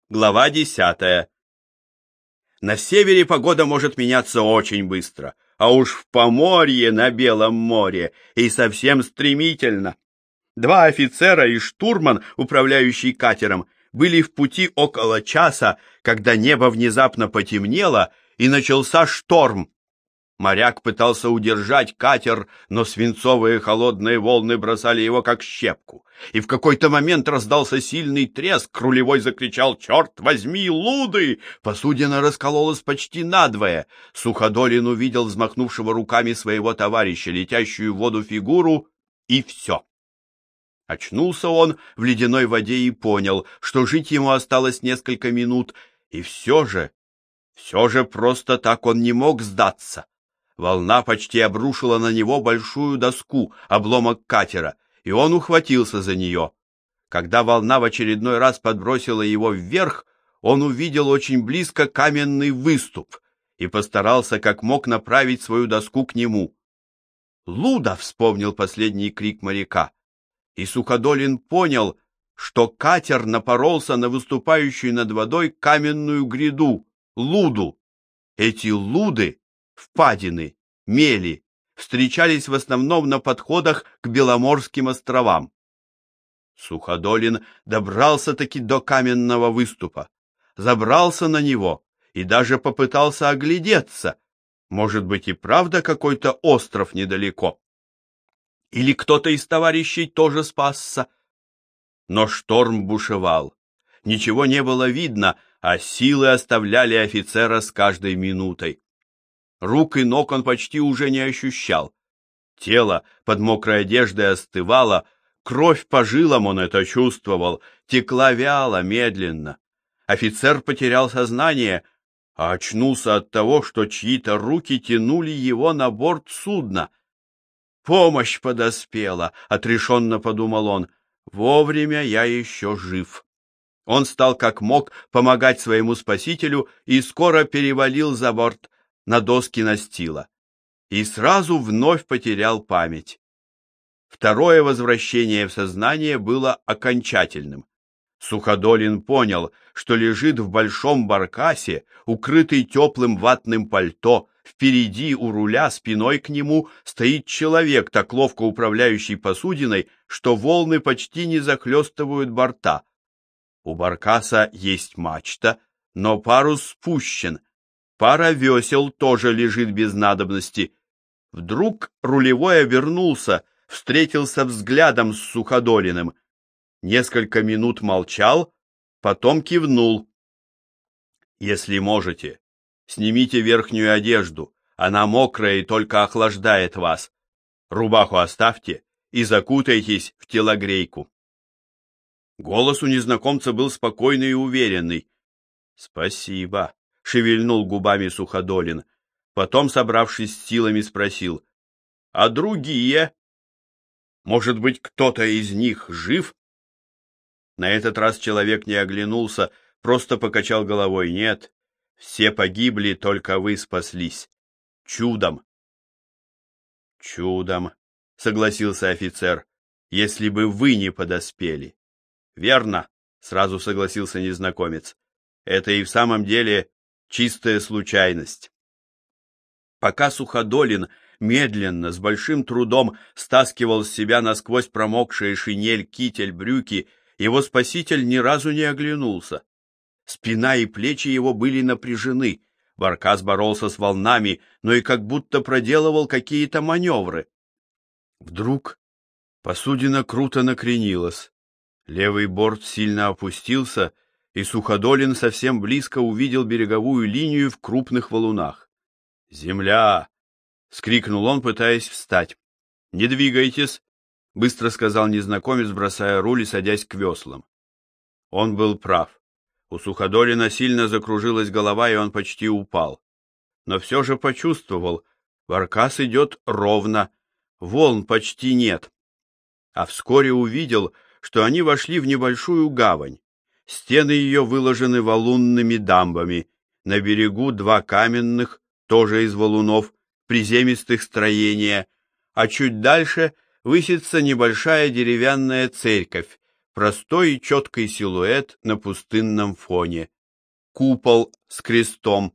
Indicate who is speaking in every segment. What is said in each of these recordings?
Speaker 1: Глава 10. На севере погода может меняться очень быстро, а уж в Поморье на Белом море и совсем стремительно. Два офицера и штурман, управляющий катером, были в пути около часа, когда небо внезапно потемнело и начался шторм. Моряк пытался удержать катер, но свинцовые холодные волны бросали его как щепку. И в какой-то момент раздался сильный треск, рулевой закричал: «Черт возьми, луды!» Посудина раскололась почти надвое. Суходолин увидел взмахнувшего руками своего товарища, летящую в воду фигуру, и все. Очнулся он в ледяной воде и понял, что жить ему осталось несколько минут, и все же просто так он не мог сдаться. Волна почти обрушила на него большую доску, обломок катера, и он ухватился за нее. Когда волна в очередной раз подбросила его вверх, он увидел очень близко каменный выступ и постарался как мог направить свою доску к нему. «Луда!» — вспомнил последний крик моряка, и Суходолин понял, что катер напоролся на выступающую над водой каменную гряду, луду. Эти луды, впадины, мели, встречались в основном на подходах к Беломорским островам. Суходолин добрался-таки до каменного выступа, забрался на него и даже попытался оглядеться. Может быть, и правда какой-то остров недалеко. Или кто-то из товарищей тоже спасся. Но шторм бушевал. Ничего не было видно, а силы оставляли офицера с каждой минутой. Рук и ног он почти уже не ощущал. Тело под мокрой одеждой остывало, кровь по жилам, он это чувствовал, текла вяло, медленно. Офицер потерял сознание, а очнулся от того, что чьи-то руки тянули его на борт судна. «Помощь подоспела», — отрешенно подумал он, — «вовремя я еще жив». Он стал как мог помогать своему спасителю и скоро перевалил за борт на доски настила. И сразу вновь потерял память. Второе возвращение в сознание было окончательным. Суходолин понял, что лежит в большом баркасе, укрытый теплым ватным пальто. Впереди у руля, спиной к нему, стоит человек, так ловко управляющий посудиной, что волны почти не захлестывают борта. У баркаса есть мачта, но парус спущен. Пара весел тоже лежит без надобности. Вдруг рулевой обернулся, встретился взглядом с Суходолиным. Несколько минут молчал, потом кивнул. «Если можете, снимите верхнюю одежду, она мокрая и только охлаждает вас. Рубаху оставьте и закутайтесь в телогрейку». Голос у незнакомца был спокойный и уверенный. «Спасибо», — шевельнул губами Суходолин. Потом, собравшись с силами, спросил: «А другие? Может быть, кто-то из них жив?» На этот раз человек не оглянулся, просто покачал головой. «Нет, все погибли, только вы спаслись. Чудом». «Чудом», — согласился офицер, — «если бы вы не подоспели». «Верно», — сразу согласился незнакомец. «Это и в самом деле чистая случайность». Пока Суходолин медленно, с большим трудом стаскивал с себя насквозь промокшие шинель, китель, брюки, его спаситель ни разу не оглянулся. Спина и плечи его были напряжены, баркас боролся с волнами, но и как будто проделывал какие-то маневры. Вдруг посудина круто накренилась, левый борт сильно опустился, и Суходолин совсем близко увидел береговую линию в крупных валунах. «Земля!» — скрикнул он, пытаясь встать. «Не двигайтесь!» — быстро сказал незнакомец, бросая руль и садясь к веслам. Он был прав. У Суходолина сильно закружилась голова, и он почти упал. Но все же почувствовал, баркас идет ровно, волн почти нет. А вскоре увидел, что они вошли в небольшую гавань. Стены ее выложены валунными дамбами, на берегу два каменных, тоже из валунов, приземистых строения, а чуть дальше высится небольшая деревянная церковь, простой и четкий силуэт на пустынном фоне. Купол с крестом.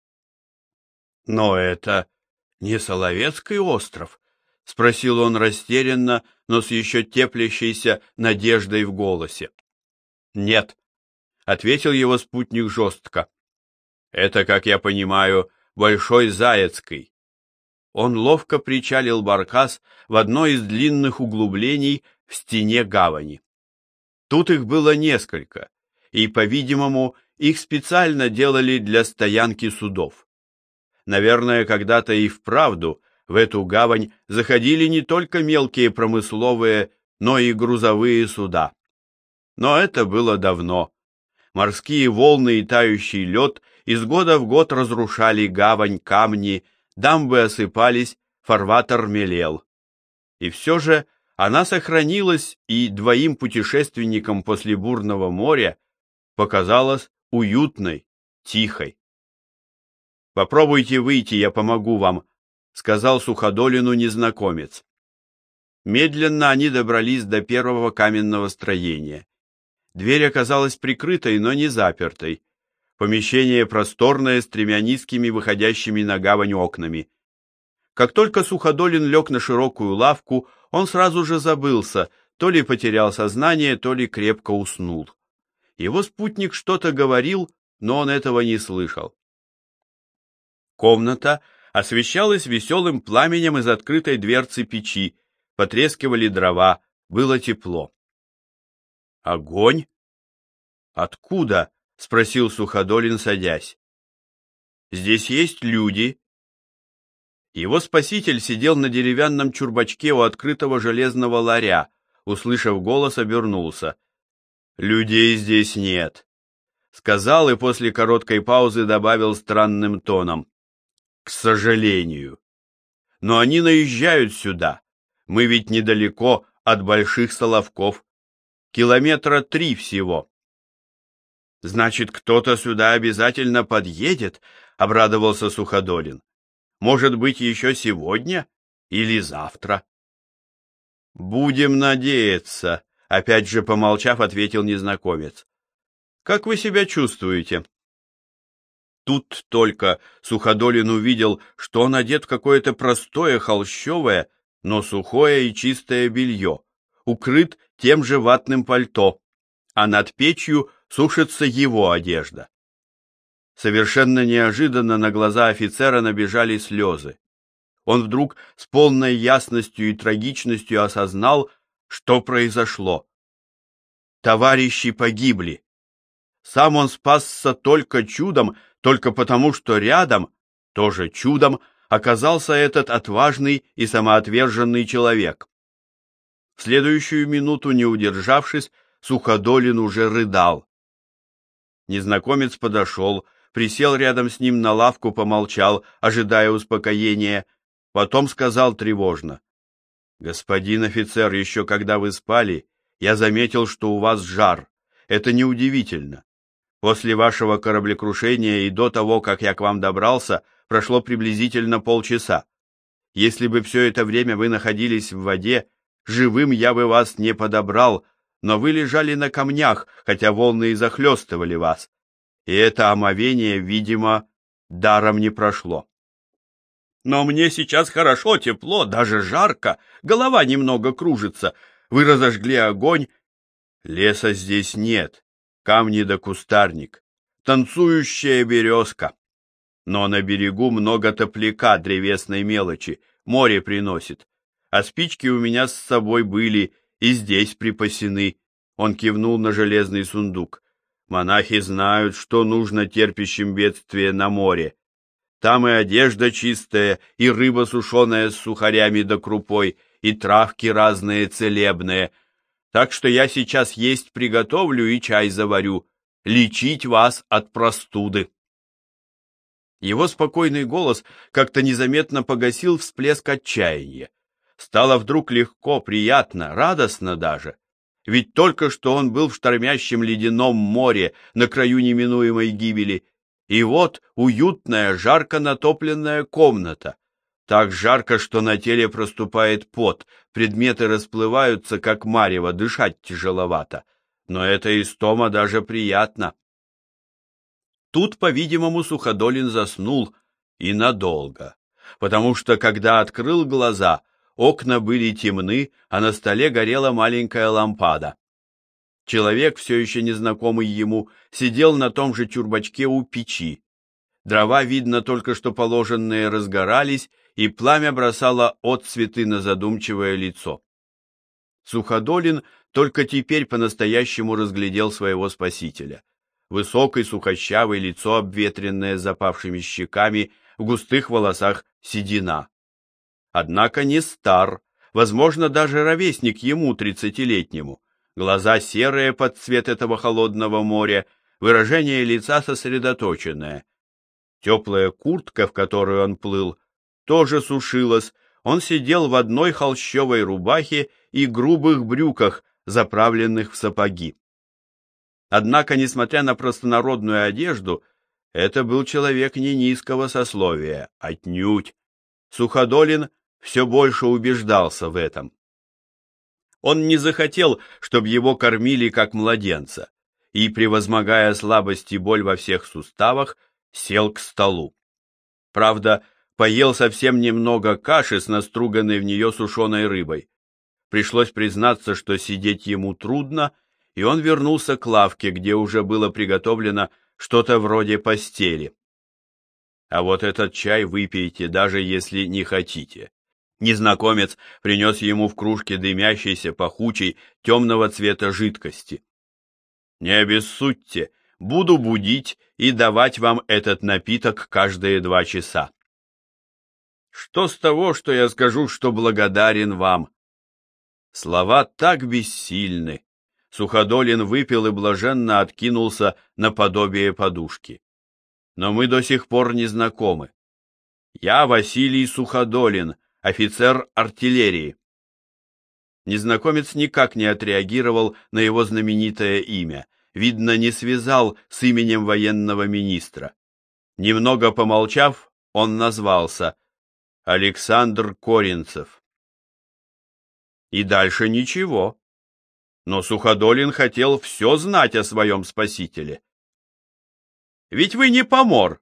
Speaker 1: Но это не Соловецкий остров, спросил он растерянно, но с еще теплящейся надеждой в голосе. Нет, ответил его спутник жестко. Это, как я понимаю, Большой Заяцкий. Он ловко причалил баркас в одно из длинных углублений в стене гавани. Тут их было несколько, и, по-видимому, их специально делали для стоянки судов. Наверное, когда-то и вправду в эту гавань заходили не только мелкие промысловые, но и грузовые суда. Но это было давно. Морские волны и тающий лед из года в год разрушали гавань, камни, дамбы осыпались, фарватер мелел. И все же она сохранилась, и двоим путешественникам после бурного моря показалась уютной, тихой. «Попробуйте выйти, я помогу вам», — сказал Суходолину незнакомец. Медленно они добрались до первого каменного строения. Дверь оказалась прикрытой, но не запертой. Помещение просторное, с тремя низкими, выходящими на гавань окнами. Как только Суходолин лег на широкую лавку, он сразу же забылся, то ли потерял сознание, то ли крепко уснул. Его спутник что-то говорил, но он этого не слышал. Комната освещалась веселым пламенем из открытой дверцы печи, потрескивали дрова, было тепло. «Огонь? Откуда?» — спросил Суходолин, садясь. «Здесь есть люди». Его спаситель сидел на деревянном чурбачке у открытого железного ларя, услышав голос, обернулся. «Людей здесь нет», — сказал и после короткой паузы добавил странным тоном. «К сожалению. Но они наезжают сюда. Мы ведь недалеко от Больших Соловков. 3 километра всего». «Значит, кто-то сюда обязательно подъедет», — обрадовался Суходолин. «Может быть, еще сегодня или завтра?» «Будем надеяться», — опять же помолчав, ответил незнакомец. «Как вы себя чувствуете?» Тут только Суходолин увидел, что он одет в какое-то простое холщовое, но сухое и чистое белье, укрыт тем же ватным пальто, а над печью сушится его одежда. Совершенно неожиданно на глаза офицера набежали слезы. Он вдруг с полной ясностью и трагичностью осознал, что произошло. Товарищи погибли. Сам он спасся только чудом, только потому, что рядом, тоже чудом, оказался этот отважный и самоотверженный человек. В следующую минуту, не удержавшись, Суходолин уже рыдал. Незнакомец подошел, присел рядом с ним на лавку, помолчал, ожидая успокоения, потом сказал тревожно: «Господин офицер, еще когда вы спали, я заметил, что у вас жар. Это неудивительно. После вашего кораблекрушения и до того, как я к вам добрался, прошло приблизительно полчаса. Если бы все это время вы находились в воде, живым я бы вас не подобрал, но вы лежали на камнях, хотя волны и захлестывали вас. И это омовение, видимо, даром не прошло. Но мне сейчас хорошо, тепло, даже жарко, голова немного кружится. Вы разожгли огонь. Леса здесь нет, камни да кустарник, танцующая березка. Но на берегу много топляка, древесной мелочи, море приносит. А спички у меня с собой были и здесь припасены. Он кивнул на железный сундук. Монахи знают, что нужно терпящим бедствие на море. Там и одежда чистая, и рыба сушеная с сухарями да крупой, и травки разные целебные. Так что я сейчас есть приготовлю и чай заварю, лечить вас от простуды». Его спокойный голос как-то незаметно погасил всплеск отчаяния. Стало вдруг легко, приятно, радостно даже. Ведь только что он был в штормящем ледяном море на краю неминуемой гибели, и вот уютная, жарко натопленная комната. Так жарко, что на теле проступает пот, предметы расплываются, как марево, дышать тяжеловато. но эта истома даже приятна. Тут, по-видимому, Суходолин заснул, и надолго, потому что, когда открыл глаза, окна были темны, а на столе горела маленькая лампада. Человек, все еще незнакомый ему, сидел на том же чурбачке у печи. Дрова, видно, только что положенные, разгорались, и пламя бросало отцветы на задумчивое лицо. Суходолин только теперь по-настоящему разглядел своего спасителя. Высокий, сухощавый, лицо обветренное с запавшими щеками, в густых волосах седина. Однако не стар, возможно, даже ровесник ему, 30-летнему. Глаза серые под цвет этого холодного моря, выражение лица сосредоточенное. Теплая куртка, в которую он плыл, тоже сушилась. Он сидел в одной холщовой рубахе и грубых брюках, заправленных в сапоги. Однако, несмотря на простонародную одежду, это был человек не низкого сословия, отнюдь. Суходолин все больше убеждался в этом. Он не захотел, чтобы его кормили как младенца, и, превозмогая слабость и боль во всех суставах, сел к столу. Правда, поел совсем немного каши с наструганной в нее сушеной рыбой. Пришлось признаться, что сидеть ему трудно, и он вернулся к лавке, где уже было приготовлено что-то вроде постели. А вот этот чай выпейте, даже если не хотите. Незнакомец принес ему в кружке дымящейся, пахучей, темного цвета жидкости. Не обессудьте, буду будить и давать вам этот напиток каждые 2 часа. Что с того, что я скажу, что благодарен вам? Слова так бессильны. Суходолин выпил и блаженно откинулся наподобие подушки. Но мы до сих пор не знакомы. Я Василий Суходолин, офицер артиллерии. Незнакомец никак не отреагировал на его знаменитое имя, видно, не связал с именем военного министра. Немного помолчав, он назвался Александр Коринцев. И дальше ничего. Но Суходолин хотел все знать о своем спасителе. Ведь вы не помор.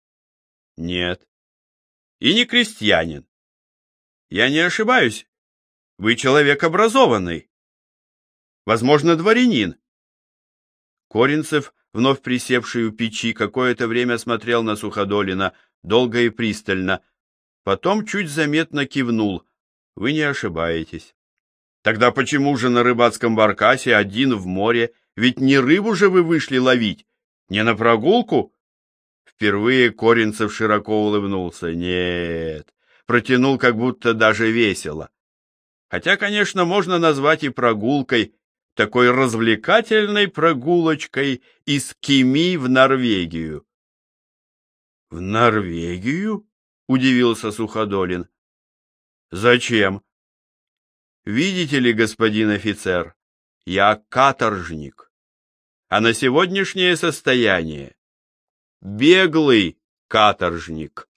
Speaker 1: Нет. И не крестьянин. Я не ошибаюсь. Вы человек образованный. Возможно, дворянин. Коринцев, вновь присевший у печи, какое-то время смотрел на Суходолина, долго и пристально. Потом чуть заметно кивнул. Вы не ошибаетесь. Тогда почему же на рыбацком баркасе один в море? Ведь не рыбу же вы вышли ловить, не на прогулку? Впервые Коринцев широко улыбнулся. Нет, протянул как будто даже весело. Хотя, конечно, можно назвать и прогулкой, такой развлекательной прогулочкой из Кеми в Норвегию. В Норвегию? Удивился Суходолин. Зачем? Видите ли, господин офицер, я каторжник, а на сегодняшнее состояние беглый каторжник.